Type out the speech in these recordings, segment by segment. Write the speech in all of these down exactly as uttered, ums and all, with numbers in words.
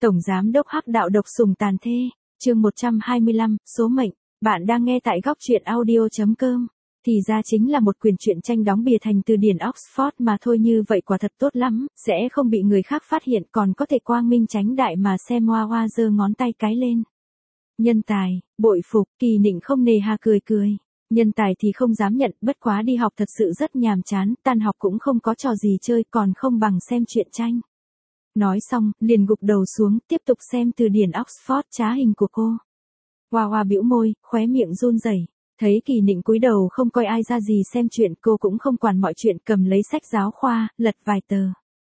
Tổng Giám đốc Hắc Đạo độc sủng tàn thê, chương một trăm hai mươi lăm, số mệnh, bạn đang nghe tại góc truyện audio chấm com. Thì ra chính là một quyển truyện tranh đóng bìa thành từ điển Oxford mà thôi, như vậy quả thật tốt lắm, sẽ không bị người khác phát hiện, còn có thể quang minh chánh đại mà xem hoa hoa giơ ngón tay cái lên. Nhân tài, bội phục, Kỳ Nịnh không nề hà cười cười. Nhân tài thì không dám nhận, bất quá đi học thật sự rất nhàm chán, tan học cũng không có trò gì chơi, còn không bằng xem truyện tranh. Nói xong, liền gục đầu xuống, tiếp tục xem từ điển Oxford trá hình của cô. Hoa hoa bĩu môi, khóe miệng run rẩy. Thấy Kỳ Nịnh cúi đầu không coi ai ra gì xem chuyện, cô cũng không quản mọi chuyện, cầm lấy sách giáo khoa, lật vài tờ.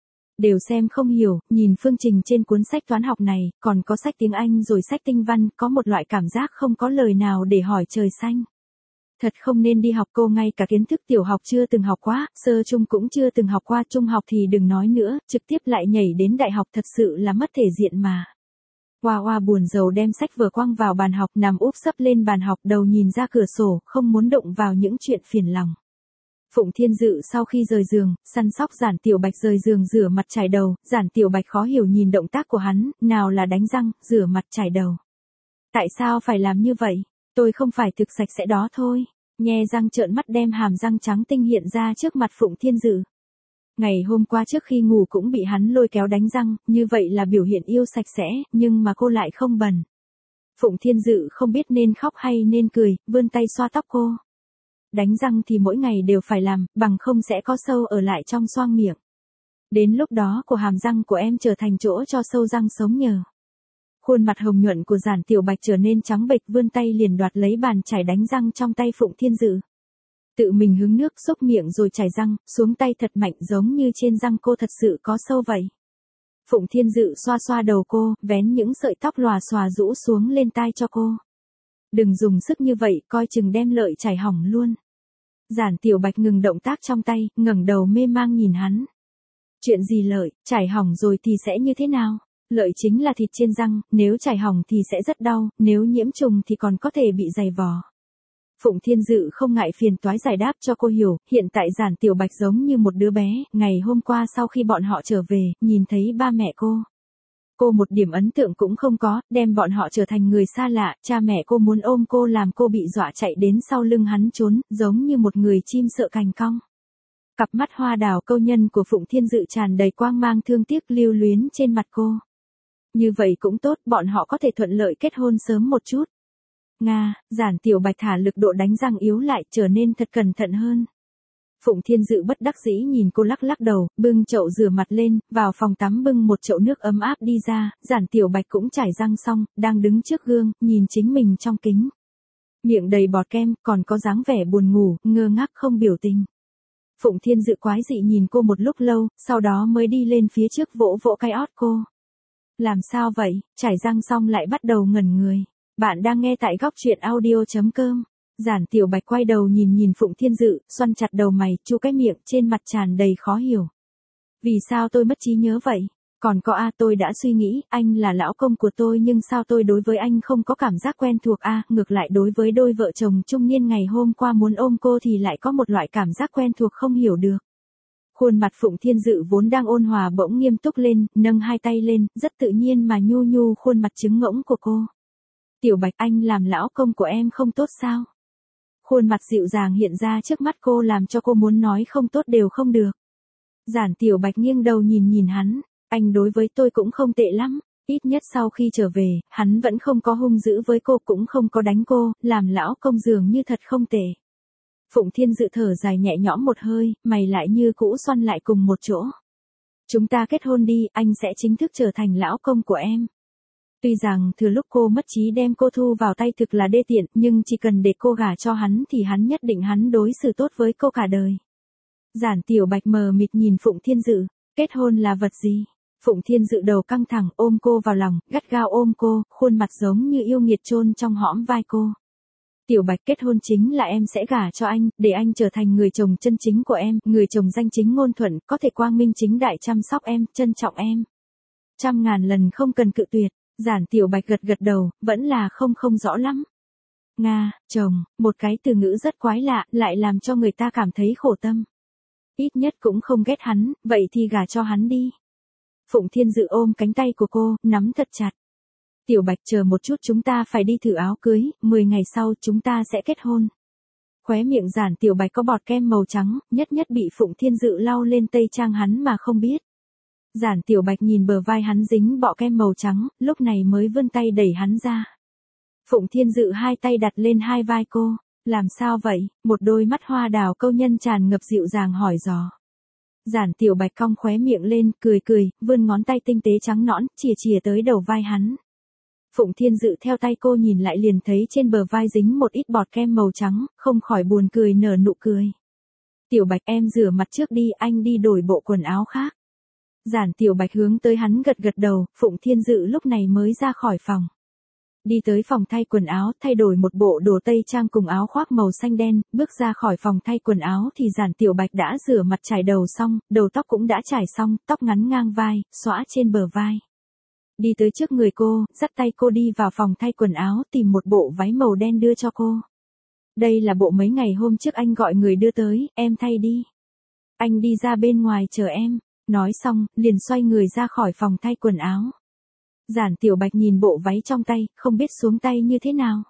Đều xem không hiểu, nhìn phương trình trên cuốn sách toán học này, còn có sách tiếng Anh rồi sách tinh văn, có một loại cảm giác không có lời nào để hỏi trời xanh. Thật không nên đi học, cô ngay cả kiến thức tiểu học chưa từng học quá, sơ trung cũng chưa từng học qua, trung học thì đừng nói nữa, trực tiếp lại nhảy đến đại học thật sự là mất thể diện mà. Hoa hoa buồn rầu đem sách vở quăng vào bàn học, nằm úp sấp lên bàn học, đầu nhìn ra cửa sổ, không muốn động vào những chuyện phiền lòng. Phụng Thiên Dự sau khi rời giường, săn sóc Giản Tiểu Bạch rời giường rửa mặt chải đầu, Giản Tiểu Bạch khó hiểu nhìn động tác của hắn, nào là đánh răng, rửa mặt chải đầu. Tại sao phải làm như vậy? Tôi không phải thực sạch sẽ đó thôi. Nhe răng trợn mắt đem hàm răng trắng tinh hiện ra trước mặt Phụng Thiên Dự. Ngày hôm qua trước khi ngủ cũng bị hắn lôi kéo đánh răng, như vậy là biểu hiện yêu sạch sẽ, nhưng mà cô lại không bẩn. Phụng Thiên Dự không biết nên khóc hay nên cười, vươn tay xoa tóc cô. Đánh răng thì mỗi ngày đều phải làm, bằng không sẽ có sâu ở lại trong xoang miệng. Đến lúc đó của hàm răng của em trở thành chỗ cho sâu răng sống nhờ. Khuôn mặt hồng nhuận của Giản Tiểu Bạch trở nên trắng bệch, vươn tay liền đoạt lấy bàn chải đánh răng trong tay Phụng Thiên Dự. Tự mình hứng nước xúc miệng rồi chải răng, xuống tay thật mạnh giống như trên răng cô thật sự có sâu vậy. Phụng Thiên Dự xoa xoa đầu cô, vén những sợi tóc lòa xòa rũ xuống lên tai cho cô. Đừng dùng sức như vậy, coi chừng đem lợi chải hỏng luôn. Giản Tiểu Bạch ngừng động tác trong tay, ngẩng đầu mê mang nhìn hắn. Chuyện gì lợi, chải hỏng rồi thì sẽ như thế nào? Lợi chính là thịt trên răng, nếu chải hỏng thì sẽ rất đau, nếu nhiễm trùng thì còn có thể bị dày vò. Phụng Thiên Dự không ngại phiền toái giải đáp cho cô hiểu, hiện tại Giản Tiểu Bạch giống như một đứa bé, ngày hôm qua sau khi bọn họ trở về, nhìn thấy ba mẹ cô. Cô một điểm ấn tượng cũng không có, đem bọn họ trở thành người xa lạ, cha mẹ cô muốn ôm cô làm cô bị dọa chạy đến sau lưng hắn trốn, giống như một người chim sợ cành cong. Cặp mắt hoa đào câu nhân của Phụng Thiên Dự tràn đầy quang mang thương tiếc lưu luyến trên mặt cô. Như vậy cũng tốt, bọn họ có thể thuận lợi kết hôn sớm một chút. Nga, Giản Tiểu Bạch thả lực độ đánh răng yếu lại, trở nên thật cẩn thận hơn. Phụng Thiên Dự bất đắc dĩ nhìn cô lắc lắc đầu, bưng chậu rửa mặt lên, vào phòng tắm bưng một chậu nước ấm áp đi ra, Giản Tiểu Bạch cũng chải răng xong, đang đứng trước gương, nhìn chính mình trong kính. Miệng đầy bọt kem, còn có dáng vẻ buồn ngủ, ngơ ngác không biểu tình. Phụng Thiên Dự quái dị nhìn cô một lúc lâu, sau đó mới đi lên phía trước vỗ vỗ cái ót cô. Làm sao vậy, chải răng xong lại bắt đầu ngẩn người. Bạn đang nghe tại góc truyện audio chấm com. Giản Tiểu Bạch quay đầu nhìn nhìn Phụng Thiên Dự, xoăn chặt đầu mày, chu cái miệng, trên mặt tràn đầy khó hiểu. Vì sao tôi mất trí nhớ vậy? Còn có a, tôi đã suy nghĩ, anh là lão công của tôi nhưng sao tôi đối với anh không có cảm giác quen thuộc a, ngược lại đối với đôi vợ chồng trung niên ngày hôm qua muốn ôm cô thì lại có một loại cảm giác quen thuộc không hiểu được. Khuôn mặt Phụng Thiên Dự vốn đang ôn hòa bỗng nghiêm túc lên, nâng hai tay lên, rất tự nhiên mà nhu nhu khuôn mặt trứng ngỗng của cô. Tiểu Bạch, anh làm lão công của em không tốt sao? Khuôn mặt dịu dàng hiện ra trước mắt cô làm cho cô muốn nói không tốt đều không được. Giản Tiểu Bạch nghiêng đầu nhìn nhìn hắn, anh đối với tôi cũng không tệ lắm, ít nhất sau khi trở về, hắn vẫn không có hung dữ với cô cũng không có đánh cô, làm lão công dường như thật không tệ. Phụng Thiên Dự thở dài nhẹ nhõm một hơi, mày lại như cũ xoăn lại cùng một chỗ. Chúng ta kết hôn đi, anh sẽ chính thức trở thành lão công của em. Tuy rằng thừa lúc cô mất trí đem cô thu vào tay thực là đê tiện, nhưng chỉ cần để cô gả cho hắn thì hắn nhất định hắn đối xử tốt với cô cả đời. Giản Tiểu Bạch mờ mịt nhìn Phụng Thiên Dự, kết hôn là vật gì? Phụng Thiên Dự đầu căng thẳng ôm cô vào lòng, gắt gao ôm cô, khuôn mặt giống như yêu nghiệt chôn trong hõm vai cô. Tiểu Bạch, kết hôn chính là em sẽ gả cho anh, để anh trở thành người chồng chân chính của em, người chồng danh chính ngôn thuận, có thể quang minh chính đại chăm sóc em, trân trọng em. Trăm ngàn lần không cần cự tuyệt. Giản Tiểu Bạch gật gật đầu, vẫn là không không rõ lắm. Nga, chồng, một cái từ ngữ rất quái lạ, lại làm cho người ta cảm thấy khổ tâm. Ít nhất cũng không ghét hắn, vậy thì gả cho hắn đi. Phụng Thiên Dự ôm cánh tay của cô, nắm thật chặt. Tiểu Bạch chờ một chút, chúng ta phải đi thử áo cưới, mười ngày sau chúng ta sẽ kết hôn. Khóe miệng Giản Tiểu Bạch có bọt kem màu trắng, nhất nhất bị Phụng Thiên Dự lau lên tây trang hắn mà không biết. Giản Tiểu Bạch nhìn bờ vai hắn dính bọ kem màu trắng, lúc này mới vươn tay đẩy hắn ra. Phụng Thiên Dự hai tay đặt lên hai vai cô, làm sao vậy? Một đôi mắt hoa đào câu nhân tràn ngập dịu dàng hỏi dò. Giản Tiểu Bạch cong khóe miệng lên, cười cười, vươn ngón tay tinh tế trắng nõn, chìa chìa tới đầu vai hắn. Phụng Thiên Dự theo tay cô nhìn lại liền thấy trên bờ vai dính một ít bọt kem màu trắng, không khỏi buồn cười nở nụ cười. Tiểu Bạch em rửa mặt trước đi, anh đi đổi bộ quần áo khác. Giản Tiểu Bạch hướng tới hắn gật gật đầu, Phụng Thiên Dự lúc này mới ra khỏi phòng. Đi tới phòng thay quần áo, thay đổi một bộ đồ tây trang cùng áo khoác màu xanh đen, bước ra khỏi phòng thay quần áo thì Giản Tiểu Bạch đã rửa mặt chải đầu xong, đầu tóc cũng đã chải xong, tóc ngắn ngang vai, xõa trên bờ vai. Đi tới trước người cô, dắt tay cô đi vào phòng thay quần áo, tìm một bộ váy màu đen đưa cho cô. Đây là bộ mấy ngày hôm trước anh gọi người đưa tới, em thay đi. Anh đi ra bên ngoài chờ em. Nói xong, liền xoay người ra khỏi phòng thay quần áo. Giản Tiểu Bạch nhìn bộ váy trong tay, không biết xuống tay như thế nào.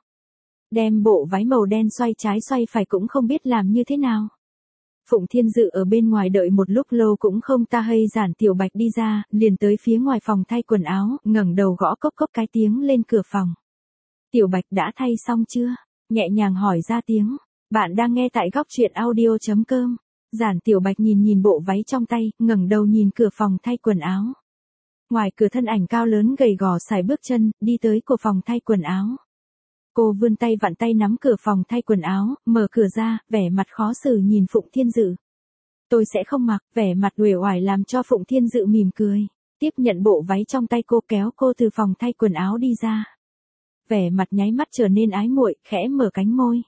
Đem bộ váy màu đen xoay trái xoay phải cũng không biết làm như thế nào. Phụng Thiên Dự ở bên ngoài đợi một lúc lâu cũng không ta hay. Giản Tiểu Bạch đi ra, liền tới phía ngoài phòng thay quần áo, ngẩng đầu gõ cốc cốc cái tiếng lên cửa phòng. Tiểu Bạch đã thay xong chưa? Nhẹ nhàng hỏi ra tiếng. Bạn đang nghe tại góc truyện audio chấm com. Giản Tiểu Bạch nhìn nhìn bộ váy trong tay, ngẩng đầu nhìn cửa phòng thay quần áo. Ngoài cửa thân ảnh cao lớn gầy gò sải bước chân, đi tới của phòng thay quần áo. Cô vươn tay vặn tay nắm cửa phòng thay quần áo, mở cửa ra, vẻ mặt khó xử nhìn Phụng Thiên Dự. Tôi sẽ không mặc, vẻ mặt uể oải làm cho Phụng Thiên Dự mỉm cười. Tiếp nhận bộ váy trong tay cô, kéo cô từ phòng thay quần áo đi ra. Vẻ mặt nháy mắt trở nên ái muội, khẽ mở cánh môi.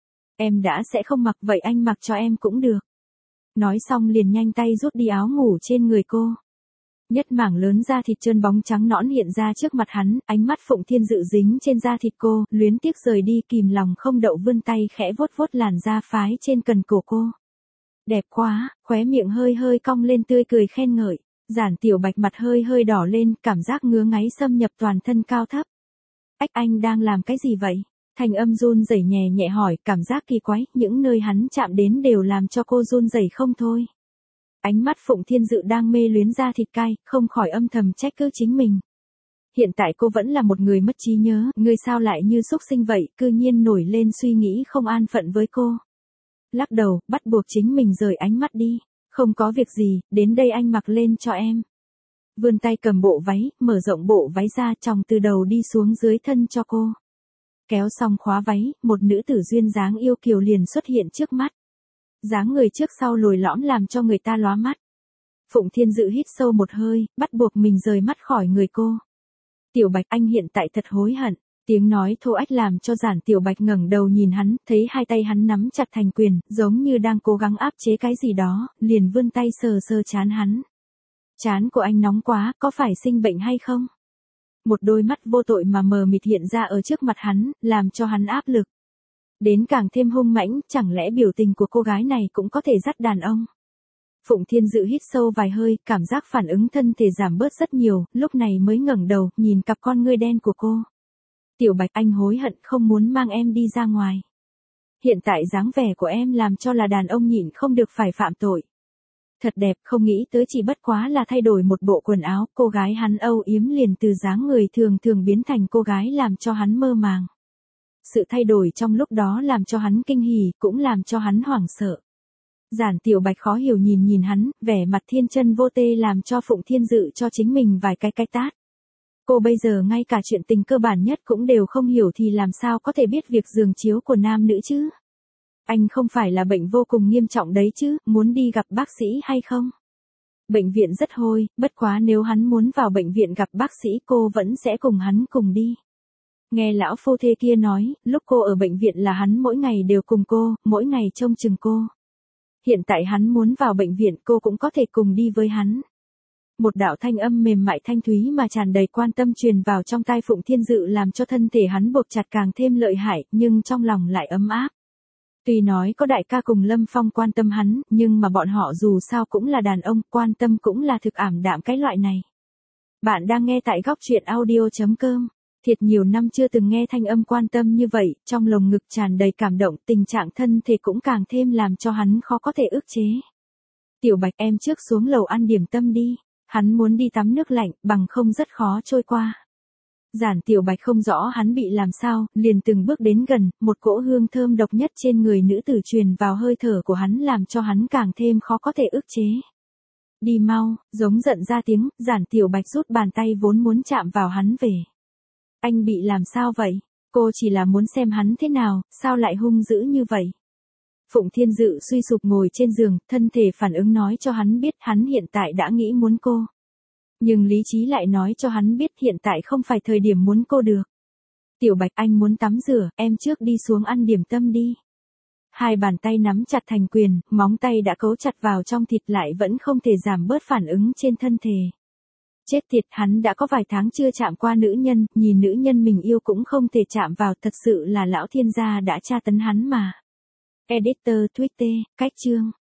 Em đã sẽ không mặc, vậy anh mặc cho em cũng được. Nói xong liền nhanh tay rút đi áo ngủ trên người cô. Nhất mảng lớn da thịt trơn bóng trắng nõn hiện ra trước mặt hắn, ánh mắt Phụng Thiên Dự dính trên da thịt cô, luyến tiếc rời đi, kìm lòng không đậu vươn tay khẽ vuốt vuốt làn da phái trên cần cổ cô. Đẹp quá, khóe miệng hơi hơi cong lên tươi cười khen ngợi. Giản Tiểu Bạch mặt hơi hơi đỏ lên, cảm giác ngứa ngáy xâm nhập toàn thân cao thấp. Ách, anh đang làm cái gì vậy? Thanh âm run rẩy nhẹ nhẹ hỏi, cảm giác kỳ quái, những nơi hắn chạm đến đều làm cho cô run rẩy không thôi. Ánh mắt Phụng Thiên Dự đang mê luyến da thịt cay, không khỏi âm thầm trách cứ chính mình. Hiện tại cô vẫn là một người mất trí nhớ, người sao lại như súc sinh vậy, cư nhiên nổi lên suy nghĩ không an phận với cô. Lắc đầu, bắt buộc chính mình rời ánh mắt đi. Không có việc gì, đến đây anh mặc lên cho em. Vươn tay cầm bộ váy, mở rộng bộ váy ra, tròng từ đầu đi xuống dưới thân cho cô. Kéo xong khóa váy, một nữ tử duyên dáng yêu kiều liền xuất hiện trước mắt. Dáng người trước sau lồi lõm làm cho người ta lóa mắt. Phụng Thiên Dự hít sâu một hơi, bắt buộc mình rời mắt khỏi người cô. Tiểu Bạch, anh hiện tại thật hối hận. Tiếng nói thô ách làm cho Giản Tiểu Bạch ngẩng đầu nhìn hắn, thấy hai tay hắn nắm chặt thành quyền, giống như đang cố gắng áp chế cái gì đó, liền vươn tay sờ sờ trán hắn. Trán của anh nóng quá, có phải sinh bệnh hay không? Một đôi mắt vô tội mà mờ mịt hiện ra ở trước mặt hắn, làm cho hắn áp lực. Đến càng thêm hung mãnh, chẳng lẽ biểu tình của cô gái này cũng có thể dắt đàn ông? Phụng Thiên Dự hít sâu vài hơi, cảm giác phản ứng thân thể giảm bớt rất nhiều, lúc này mới ngẩng đầu, nhìn cặp con ngươi đen của cô. Tiểu Bạch, anh hối hận không muốn mang em đi ra ngoài. Hiện tại dáng vẻ của em làm cho là đàn ông nhịn không được phải phạm tội. Thật đẹp, không nghĩ tới chỉ bất quá là thay đổi một bộ quần áo, cô gái hắn âu yếm liền từ dáng người thường thường biến thành cô gái làm cho hắn mơ màng. Sự thay đổi trong lúc đó làm cho hắn kinh hỉ, cũng làm cho hắn hoảng sợ. Giản Tiểu Bạch khó hiểu nhìn nhìn hắn, vẻ mặt thiên chân vô tê làm cho Phụng Thiên Dự cho chính mình vài cái cái tát. Cô bây giờ ngay cả chuyện tình cơ bản nhất cũng đều không hiểu thì làm sao có thể biết việc giường chiếu của nam nữ chứ? Anh không phải là bệnh vô cùng nghiêm trọng đấy chứ, muốn đi gặp bác sĩ hay không? Bệnh viện rất hôi, bất quá nếu hắn muốn vào bệnh viện gặp bác sĩ cô vẫn sẽ cùng hắn cùng đi. Nghe lão phu thê kia nói, lúc cô ở bệnh viện là hắn mỗi ngày đều cùng cô, mỗi ngày trông chừng cô. Hiện tại hắn muốn vào bệnh viện cô cũng có thể cùng đi với hắn. Một đạo thanh âm mềm mại thanh thúy mà tràn đầy quan tâm truyền vào trong tai Phụng Thiên Dự làm cho thân thể hắn buộc chặt càng thêm lợi hại, nhưng trong lòng lại ấm áp. Tuy nói có đại ca cùng Lâm Phong quan tâm hắn, nhưng mà bọn họ dù sao cũng là đàn ông, quan tâm cũng là thực ảm đạm cái loại này. Bạn đang nghe tại góc truyện audio chấm com. Thiệt nhiều năm chưa từng nghe thanh âm quan tâm như vậy, trong lồng ngực tràn đầy cảm động, tình trạng thân thể cũng càng thêm làm cho hắn khó có thể ức chế. Tiểu Bạch, em trước xuống lầu ăn điểm tâm đi. Hắn muốn đi tắm nước lạnh, bằng không rất khó trôi qua. Giản Tiểu Bạch không rõ hắn bị làm sao, liền từng bước đến gần, một cỗ hương thơm độc nhất trên người nữ tử truyền vào hơi thở của hắn làm cho hắn càng thêm khó có thể ức chế. Đi mau, giống giận ra tiếng, Giản Tiểu Bạch rút bàn tay vốn muốn chạm vào hắn về. Anh bị làm sao vậy? Cô chỉ là muốn xem hắn thế nào, sao lại hung dữ như vậy? Phụng Thiên Dự suy sụp ngồi trên giường, thân thể phản ứng nói cho hắn biết hắn hiện tại đã nghĩ muốn cô. Nhưng lý trí lại nói cho hắn biết hiện tại không phải thời điểm muốn cô được. Tiểu Bạch, anh muốn tắm rửa, em trước đi xuống ăn điểm tâm đi. Hai bàn tay nắm chặt thành quyền, móng tay đã cấu chặt vào trong thịt lại vẫn không thể giảm bớt phản ứng trên thân thể. Chết tiệt, hắn đã có vài tháng chưa chạm qua nữ nhân, nhìn nữ nhân mình yêu cũng không thể chạm vào, thật sự là lão thiên gia đã tra tấn hắn mà. Editor Twitter, cách chương.